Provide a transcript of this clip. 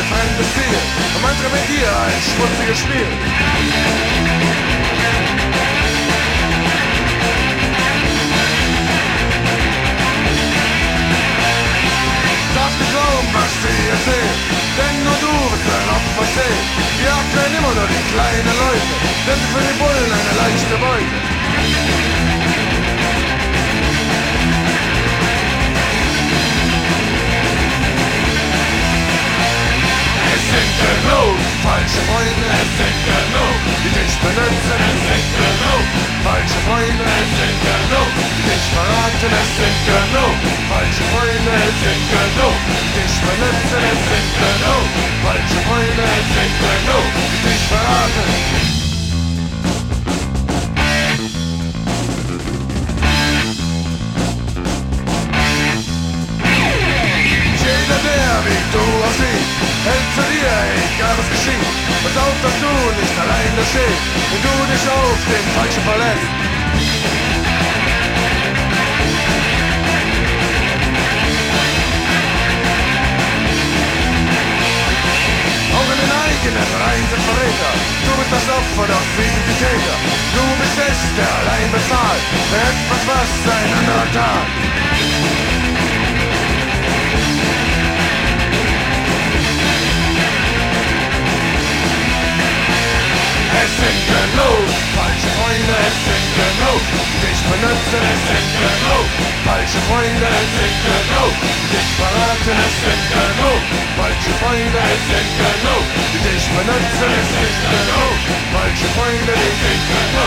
ein fremdes Ziel und manche mit dir ein schmutziges Spiel. Darfst du glauben, was sie erzählen, denn nur du wirst ein Opfer sehen. Die jagten immer nur die kleinen Leute, denn sie für die Bullen eine leichte Beute. Es sind genug falsche Freunde, es sind genug, die dich benutzen, es sind genug falsche Freunde, es sind genug, die dich verraten, es sind genug falsche Freunde, es sind genug, die dich benutzen, es sind genug falsche Freunde, es sind genug, die dich verraten. Jeder, der wie du aussieht, hält zu dir, egal was geschieht. Pass auf, dass du nicht allein da stehst, wenn du dich auf den Falschen verlässt. Auch in den eigenen Reihen sind Verräter. Du bist das Opfer, doch sie sind die Täter. Du bist es, der allein bezahlt für etwas, was ein anderer tat. Es sind genug falsche Freunde, es sind genug, die dich benutzen, es sind genug falsche Freunde, es sind genug, die dich verraten, es sind genug falsche Freunde, es sind genug, die dich benutzen, es sind genug falsche Freunde, die dich genug.